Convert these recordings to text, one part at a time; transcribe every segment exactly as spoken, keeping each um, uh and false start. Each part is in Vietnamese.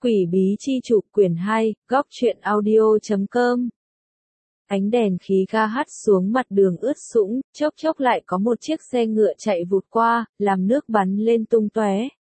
Quỷ bí chi chủ quyển hai, góc truyện audio chấm com. Ánh đèn khí ga hắt xuống mặt đường ướt sũng, chốc chốc lại có một chiếc xe ngựa chạy vụt qua, làm nước bắn lên tung tóe.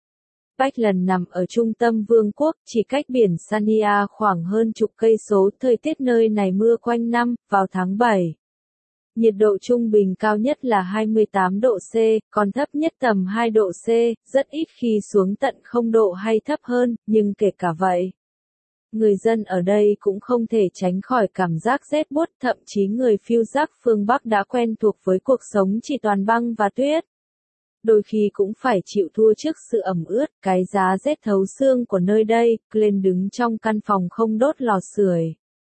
Bách Lần nằm ở trung tâm vương quốc, chỉ cách biển Sania khoảng hơn chục cây số, thời tiết nơi này mưa quanh năm, vào tháng bảy. Nhiệt độ trung bình cao nhất là hai mươi tám độ C, còn thấp nhất tầm hai độ C, rất ít khi xuống tận không độ hay thấp hơn, nhưng kể cả vậy, người dân ở đây cũng không thể tránh khỏi cảm giác rét buốt, thậm chí người phiêu giác phương Bắc đã quen thuộc với cuộc sống chỉ toàn băng và tuyết. Đôi khi cũng phải chịu thua trước sự ẩm ướt, cái giá rét thấu xương của nơi đây. Glenn đứng trong căn phòng không đốt lò sưởi,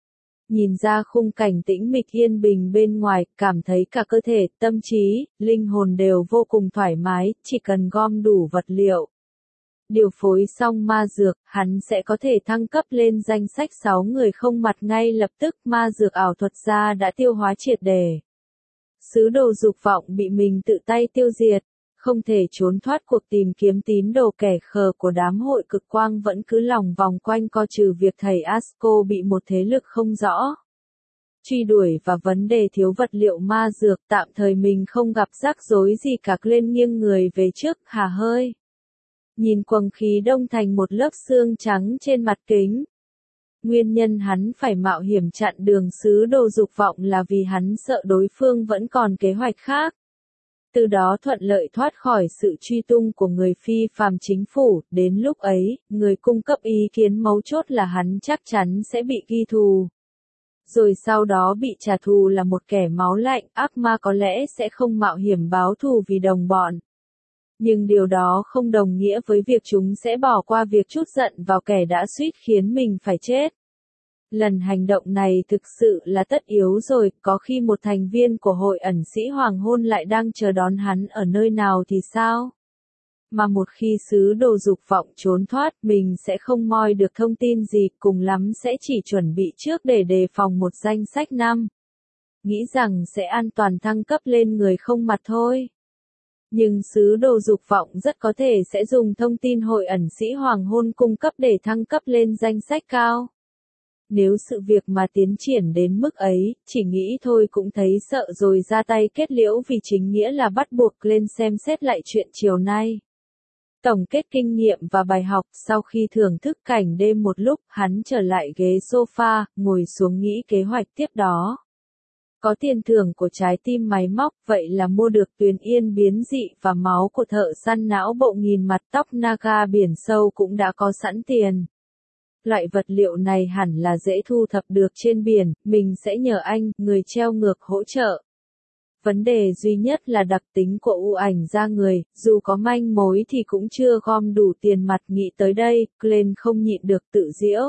nhìn ra khung cảnh tĩnh mịch yên bình bên ngoài, cảm thấy cả cơ thể, tâm trí, linh hồn đều vô cùng thoải mái, chỉ cần gom đủ vật liệu, điều phối xong ma dược, hắn sẽ có thể thăng cấp lên danh sách sáu người không mặt ngay lập tức. Ma dược ảo thuật gia đã tiêu hóa triệt để. Sứ đồ dục vọng bị mình tự tay tiêu diệt, không thể trốn thoát cuộc tìm kiếm tín đồ kẻ khờ của đám hội cực quang vẫn cứ lòng vòng quanh co trừ việc thầy Asco bị một thế lực không rõ truy đuổi và vấn đề thiếu vật liệu ma dược. Tạm thời mình không gặp rắc rối gì cả. Lên nghiêng người về trước, hà hơi nhìn quầng khí đông thành một lớp xương trắng trên mặt kính. Nguyên nhân hắn phải mạo hiểm chặn đường sứ đồ dục vọng là vì hắn sợ đối phương vẫn còn kế hoạch khác, từ đó thuận lợi thoát khỏi sự truy tung của người phi phàm chính phủ. Đến lúc ấy, người cung cấp ý kiến mấu chốt là hắn chắc chắn sẽ bị ghi thù, rồi sau đó bị trả thù là một kẻ máu lạnh. Ác ma có lẽ sẽ không mạo hiểm báo thù vì đồng bọn, nhưng điều đó không đồng nghĩa với việc chúng sẽ bỏ qua việc trút giận vào kẻ đã suýt khiến mình phải chết. Lần hành động này thực sự là tất yếu rồi, có khi một thành viên của hội ẩn sĩ hoàng hôn lại đang chờ đón hắn ở nơi nào thì sao? Mà một khi sứ đồ dục vọng trốn thoát, mình sẽ không moi được thông tin gì, cùng lắm sẽ chỉ chuẩn bị trước để đề phòng một danh sách năm. Nghĩ rằng sẽ an toàn thăng cấp lên người không mặt thôi. Nhưng sứ đồ dục vọng rất có thể sẽ dùng thông tin hội ẩn sĩ hoàng hôn cung cấp để thăng cấp lên danh sách cao. Nếu sự việc mà tiến triển đến mức ấy, chỉ nghĩ thôi cũng thấy sợ rồi ra tay kết liễu vì chính nghĩa là bắt buộc. Lên xem xét lại chuyện chiều nay. Tổng kết kinh nghiệm và bài học. Sau khi thưởng thức cảnh đêm một lúc, hắn trở lại ghế sofa, ngồi xuống nghĩ kế hoạch tiếp đó. Có tiền thưởng của trái tim máy móc, vậy là mua được tuyền yên biến dị và máu của thợ săn não bộ nghìn mặt. Tóc Naga biển sâu cũng đã có sẵn tiền. Loại vật liệu này hẳn là dễ thu thập được trên biển, mình sẽ nhờ anh, người treo ngược, hỗ trợ. Vấn đề duy nhất là đặc tính của u ảnh da người, dù có manh mối thì cũng chưa gom đủ tiền mặt. Nghĩ tới đây, Glenn không nhịn được tự giễu.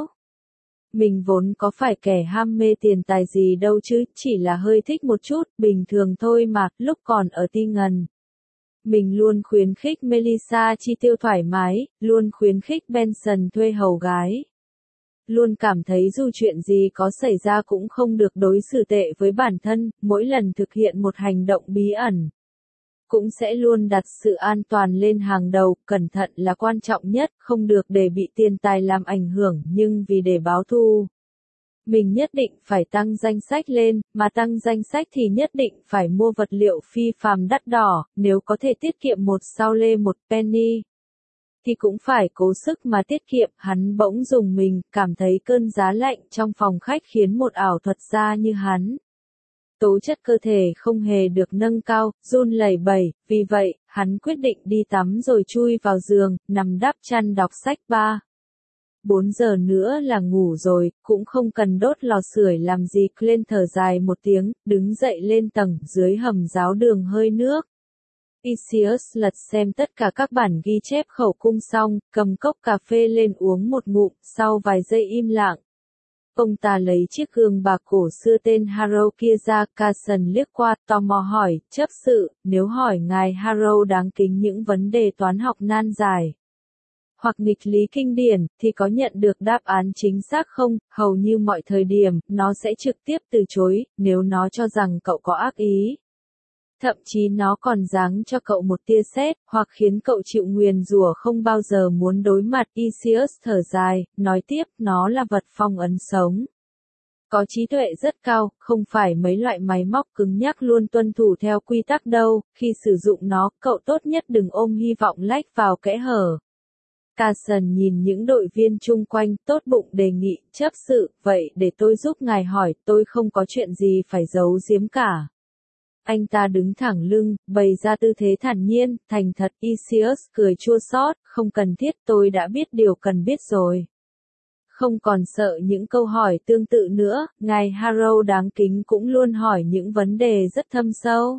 Mình vốn có phải kẻ ham mê tiền tài gì đâu chứ, chỉ là hơi thích một chút, bình thường thôi mà. Lúc còn ở Ti Ngần, mình luôn khuyến khích Melissa chi tiêu thoải mái, luôn khuyến khích Benson thuê hầu gái. Luôn cảm thấy dù chuyện gì có xảy ra cũng không được đối xử tệ với bản thân. Mỗi lần thực hiện một hành động bí ẩn, cũng sẽ luôn đặt sự an toàn lên hàng đầu. Cẩn thận là quan trọng nhất, không được để bị tiền tài làm ảnh hưởng. Nhưng vì để báo thù, mình nhất định phải tăng danh sách lên, mà tăng danh sách thì nhất định phải mua vật liệu phi phàm đắt đỏ. Nếu có thể tiết kiệm một sao lê một penny, thì cũng phải cố sức mà tiết kiệm. Hắn bỗng dùng mình, cảm thấy cơn giá lạnh trong phòng khách khiến một ảo thuật gia như hắn. Tố chất cơ thể không hề được nâng cao, run lẩy bẩy. Vì vậy, hắn quyết định đi tắm rồi chui vào giường, nằm đắp chăn đọc sách. Ba bốn giờ nữa là ngủ rồi, cũng không cần đốt lò sưởi làm gì. Glenn thở dài một tiếng, đứng dậy lên tầng dưới hầm ráo đường hơi nước. Isius lật xem tất cả các bản ghi chép khẩu cung xong, cầm cốc cà phê lên uống một ngụm. Sau vài giây im lặng, ông ta lấy chiếc gương bạc cổ xưa tên Harrow kia ra. Carson liếc qua, tò mò hỏi, chấp sự, nếu hỏi ngài Harrow đáng kính những vấn đề toán học nan giải hoặc nghịch lý kinh điển, thì có nhận được đáp án chính xác không? Hầu như mọi thời điểm, nó sẽ trực tiếp từ chối, nếu nó cho rằng cậu có ác ý. Thậm chí nó còn giáng cho cậu một tia sét, hoặc khiến cậu chịu nguyền rủa không bao giờ muốn đối mặt. Isius thở dài, nói tiếp, nó là vật phong ấn sống. Có trí tuệ rất cao, không phải mấy loại máy móc cứng nhắc luôn tuân thủ theo quy tắc đâu, khi sử dụng nó, cậu tốt nhất đừng ôm hy vọng lách vào kẽ hở. Carson nhìn những đội viên chung quanh, tốt bụng đề nghị, chấp sự, vậy để tôi giúp ngài hỏi, tôi không có chuyện gì phải giấu giếm cả. Anh ta đứng thẳng lưng, bày ra tư thế thản nhiên, thành thật. Isius cười chua xót, không cần thiết, tôi đã biết điều cần biết rồi. Không còn sợ những câu hỏi tương tự nữa, ngài Harrow đáng kính cũng luôn hỏi những vấn đề rất thâm sâu.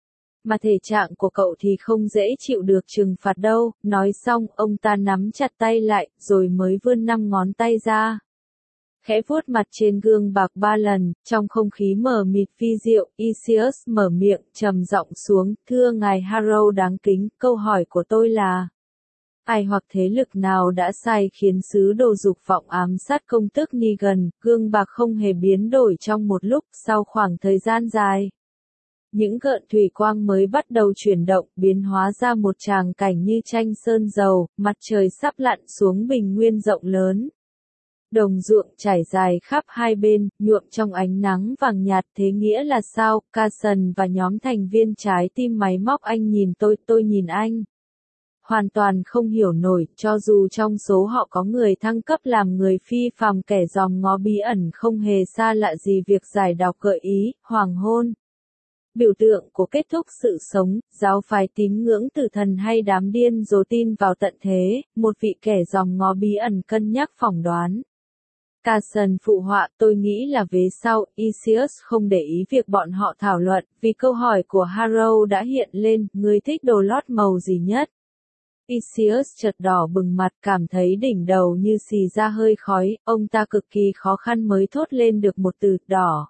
Mà thể trạng của cậu thì không dễ chịu được trừng phạt đâu. Nói xong, ông ta nắm chặt tay lại, rồi mới vươn năm ngón tay ra. Khẽ vuốt mặt trên gương bạc ba lần, trong không khí mờ mịt vi diệu, Isius mở miệng, trầm giọng xuống, thưa ngài Harrow đáng kính, câu hỏi của tôi là, ai hoặc thế lực nào đã sai khiến sứ đồ dục vọng ám sát công tước Negan? Gương bạc không hề biến đổi trong một lúc, sau khoảng thời gian dài. Những gợn thủy quang mới bắt đầu chuyển động, biến hóa ra một tràng cảnh như tranh sơn dầu, mặt trời sắp lặn xuống bình nguyên rộng lớn. Đồng ruộng trải dài khắp hai bên, nhuộm trong ánh nắng vàng nhạt. Thế nghĩa là sao? Carson và nhóm thành viên trái tim máy móc anh nhìn tôi, tôi nhìn anh. Hoàn toàn không hiểu nổi, cho dù trong số họ có người thăng cấp làm người phi phàm, kẻ dòm ngó bí ẩn không hề xa lạ gì việc giải đọc gợi ý, hoàng hôn. Biểu tượng của kết thúc sự sống, giáo phái tín ngưỡng tử thần hay đám điên rồ tin vào tận thế, một vị kẻ dòm ngó bí ẩn cân nhắc phỏng đoán. Carson phụ họa, tôi nghĩ là vế sau. Isius không để ý việc bọn họ thảo luận, vì câu hỏi của Harrow đã hiện lên, người thích đồ lót màu gì nhất? Isius chợt đỏ bừng mặt, cảm thấy đỉnh đầu như xì ra hơi khói, ông ta cực kỳ khó khăn mới thốt lên được một từ, đỏ.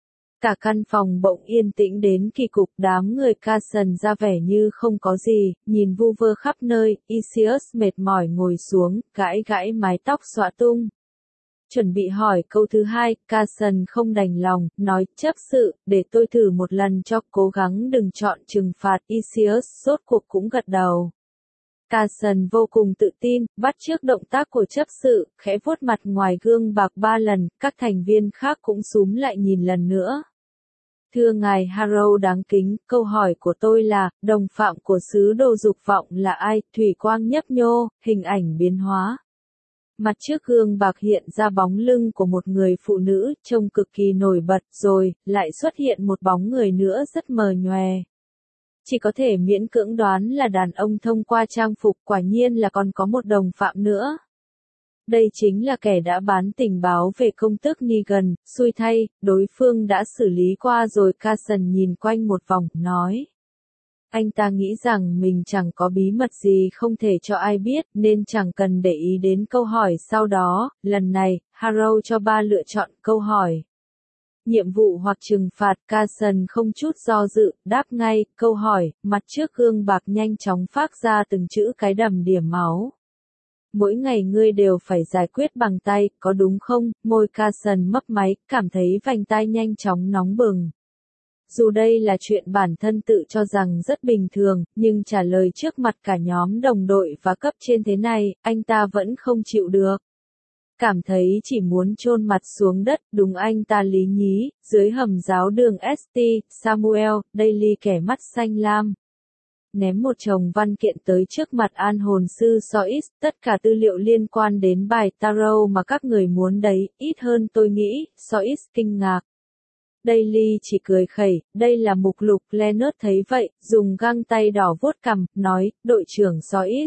Cả căn phòng bỗng yên tĩnh đến kỳ cục, đám người Carson ra vẻ như không có gì, nhìn vu vơ khắp nơi. Isius mệt mỏi ngồi xuống, gãi gãi mái tóc xõa tung. Chuẩn bị hỏi câu thứ hai, Carson không đành lòng, nói, chấp sự, để tôi thử một lần cho, cố gắng đừng chọn trừng phạt. Isius rốt cuộc cũng gật đầu. Carson vô cùng tự tin, bắt chước động tác của chấp sự, khẽ vuốt mặt ngoài gương bạc ba lần, các thành viên khác cũng xúm lại nhìn lần nữa. Thưa ngài Harrow đáng kính, câu hỏi của tôi là, đồng phạm của sứ đồ dục vọng là ai? Thủy quang nhấp nhô, hình ảnh biến hóa. Mặt trước gương bạc hiện ra bóng lưng của một người phụ nữ, trông cực kỳ nổi bật, rồi, lại xuất hiện một bóng người nữa rất mờ nhòe. Chỉ có thể miễn cưỡng đoán là đàn ông thông qua trang phục, quả nhiên là còn có một đồng phạm nữa. Đây chính là kẻ đã bán tình báo về công tước Negan, xui thay, đối phương đã xử lý qua rồi. Carson nhìn quanh một vòng, nói. Anh ta nghĩ rằng mình chẳng có bí mật gì không thể cho ai biết, nên chẳng cần để ý đến câu hỏi sau đó. Lần này, Harrow cho ba lựa chọn câu hỏi. Nhiệm vụ hoặc trừng phạt. Carson không chút do dự, đáp ngay, câu hỏi, mặt trước gương bạc nhanh chóng phát ra từng chữ cái đầm đìa máu. Mỗi ngày ngươi đều phải giải quyết bằng tay, có đúng không? Môi Carson mấp máy, cảm thấy vành tai nhanh chóng nóng bừng. Dù đây là chuyện bản thân tự cho rằng rất bình thường, nhưng trả lời trước mặt cả nhóm đồng đội và cấp trên thế này, anh ta vẫn không chịu được. Cảm thấy chỉ muốn chôn mặt xuống đất, đúng anh ta lý nhí, dưới hầm giáo đường ét tê, Samuel, Daily kẻ mắt xanh lam. Ném một chồng văn kiện tới trước mặt an hồn sư Sois, tất cả tư liệu liên quan đến bài tarot mà các người muốn đấy, ít hơn tôi nghĩ. Sois kinh ngạc. Daily chỉ cười khẩy, đây là mục lục. Leonard thấy vậy, dùng găng tay đỏ vuốt cằm, nói, đội trưởng Sois.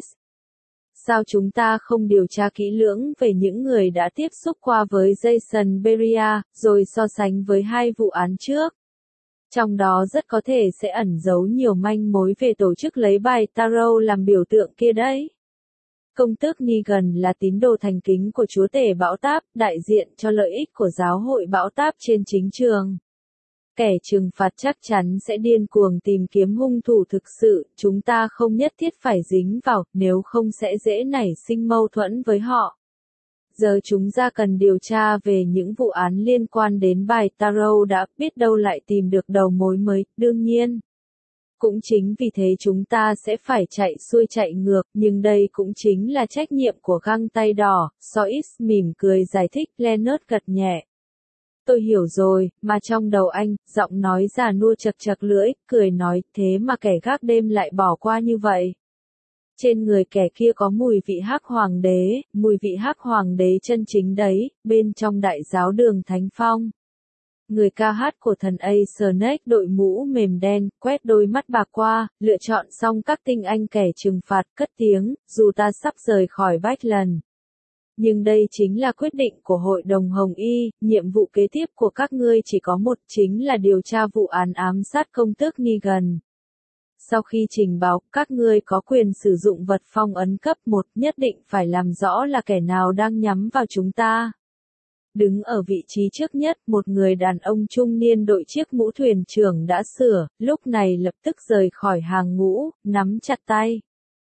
Sao chúng ta không điều tra kỹ lưỡng về những người đã tiếp xúc qua với Jason Beria, rồi so sánh với hai vụ án trước? Trong đó rất có thể sẽ ẩn giấu nhiều manh mối về tổ chức lấy bài tarot làm biểu tượng kia đấy. Công tước Negan là tín đồ thành kính của chúa tể bão táp, đại diện cho lợi ích của giáo hội bão táp trên chính trường. Kẻ trừng phạt chắc chắn sẽ điên cuồng tìm kiếm hung thủ thực sự, chúng ta không nhất thiết phải dính vào, nếu không sẽ dễ nảy sinh mâu thuẫn với họ. Giờ chúng ta cần điều tra về những vụ án liên quan đến bài tarot đã, biết đâu lại tìm được đầu mối mới, đương nhiên. Cũng chính vì thế chúng ta sẽ phải chạy xuôi chạy ngược, nhưng đây cũng chính là trách nhiệm của găng tay đỏ, Sois mỉm cười giải thích. Leonard gật nhẹ. Tôi hiểu rồi, mà trong đầu anh, giọng nói già nua chật chật lưỡi, cười nói, thế mà kẻ gác đêm lại bỏ qua như vậy. Trên người kẻ kia có mùi vị hắc hoàng đế, mùi vị hắc hoàng đế chân chính đấy, bên trong đại giáo đường Thánh Phong. Người ca hát của thần Acernex đội mũ mềm đen, quét đôi mắt bạc qua, lựa chọn xong các tinh anh kẻ trừng phạt, cất tiếng, dù ta sắp rời khỏi Bách Lần. Nhưng đây chính là quyết định của Hội đồng Hồng Y, nhiệm vụ kế tiếp của các ngươi chỉ có một, chính là điều tra vụ án ám sát công tước Negan. Sau khi trình báo, các ngươi có quyền sử dụng vật phong ấn cấp một, nhất định phải làm rõ là kẻ nào đang nhắm vào chúng ta. Đứng ở vị trí trước nhất, một người đàn ông trung niên đội chiếc mũ thuyền trưởng đã sửa, lúc này lập tức rời khỏi hàng ngũ, nắm chặt tay.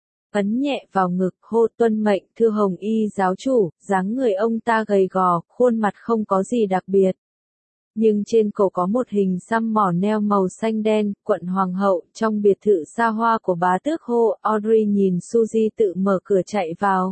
Ấn nhẹ vào ngực, hô tuân mệnh, thưa Hồng Y giáo chủ, dáng người ông ta gầy gò, khuôn mặt không có gì đặc biệt. Nhưng trên cổ có một hình xăm mỏ neo màu xanh đen, quận hoàng hậu, trong biệt thự xa hoa của bá tước Hô. Audrey nhìn Suzy tự mở cửa chạy vào.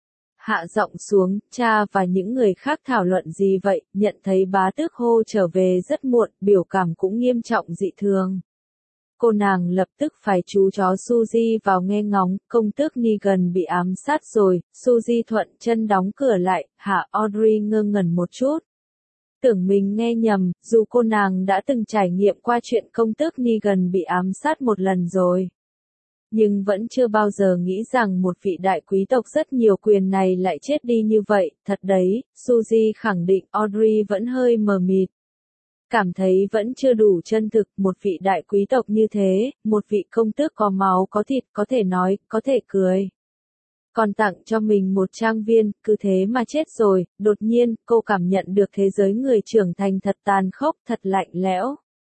Hạ giọng xuống, cha và những người khác thảo luận gì vậy, nhận thấy bá tước Hô trở về rất muộn, biểu cảm cũng nghiêm trọng dị thường. Cô nàng lập tức phải chú chó Suzy vào nghe ngóng, công tước Negan bị ám sát rồi. Suzy thuận chân đóng cửa lại, hạ. Audrey ngơ ngẩn một chút. Tưởng mình nghe nhầm, dù cô nàng đã từng trải nghiệm qua chuyện công tước Negan bị ám sát một lần rồi. Nhưng vẫn chưa bao giờ nghĩ rằng một vị đại quý tộc rất nhiều quyền này lại chết đi như vậy, thật đấy, Suzy khẳng định. Audrey vẫn hơi mờ mịt. Cảm thấy vẫn chưa đủ chân thực, một vị đại quý tộc như thế, một vị công tước có máu có thịt, có thể nói, có thể cười. Còn tặng cho mình một trang viên, cứ thế mà chết rồi. Đột nhiên, cô cảm nhận được thế giới người trưởng thành thật tàn khốc, thật lạnh lẽo.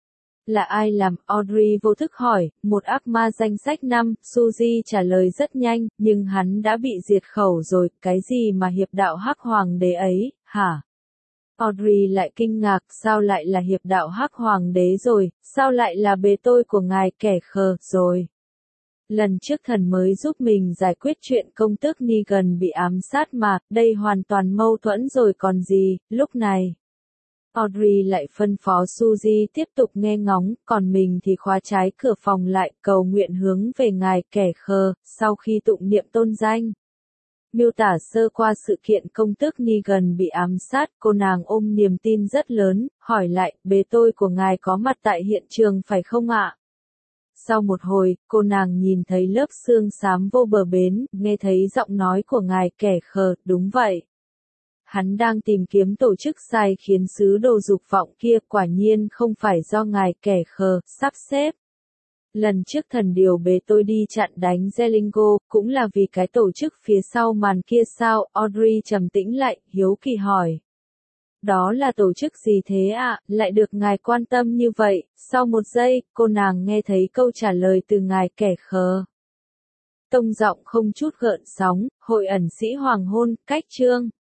Là ai làm? Audrey vô thức hỏi. Một ác ma danh sách năm. Suzy trả lời rất nhanh, nhưng hắn đã bị diệt khẩu rồi. Cái gì mà hiệp đạo hắc hoàng đế ấy, hả? Audrey lại kinh ngạc, sao lại là hiệp đạo hắc hoàng đế rồi, sao lại là bề tôi của ngài kẻ khờ rồi. Lần trước thần mới giúp mình giải quyết chuyện công tước Negan bị ám sát mà, đây hoàn toàn mâu thuẫn rồi còn gì. Lúc này, Audrey lại phân phó Suzy tiếp tục nghe ngóng, còn mình thì khóa trái cửa phòng lại, cầu nguyện hướng về ngài kẻ khờ. Sau khi tụng niệm tôn danh, miêu tả sơ qua sự kiện công tước Negan bị ám sát, cô nàng ôm niềm tin rất lớn, hỏi lại, bề tôi của ngài có mặt tại hiện trường phải không ạ? Sau một hồi, cô nàng nhìn thấy lớp xương xám vô bờ bến, nghe thấy giọng nói của ngài kẻ khờ, đúng vậy. Hắn đang tìm kiếm tổ chức sai khiến sứ đồ dục vọng kia, quả nhiên không phải do ngài kẻ khờ sắp xếp. Lần trước thần điều bề tôi đi chặn đánh Zelingo, cũng là vì cái tổ chức phía sau màn kia sao? Audrey trầm tĩnh lại, hiếu kỳ hỏi. Đó là tổ chức gì thế ạ, à? Lại được ngài quan tâm như vậy? Sau một giây, cô nàng nghe thấy câu trả lời từ ngài kẻ khờ. Tông giọng không chút gợn sóng, hội ẩn sĩ hoàng hôn, cách chương.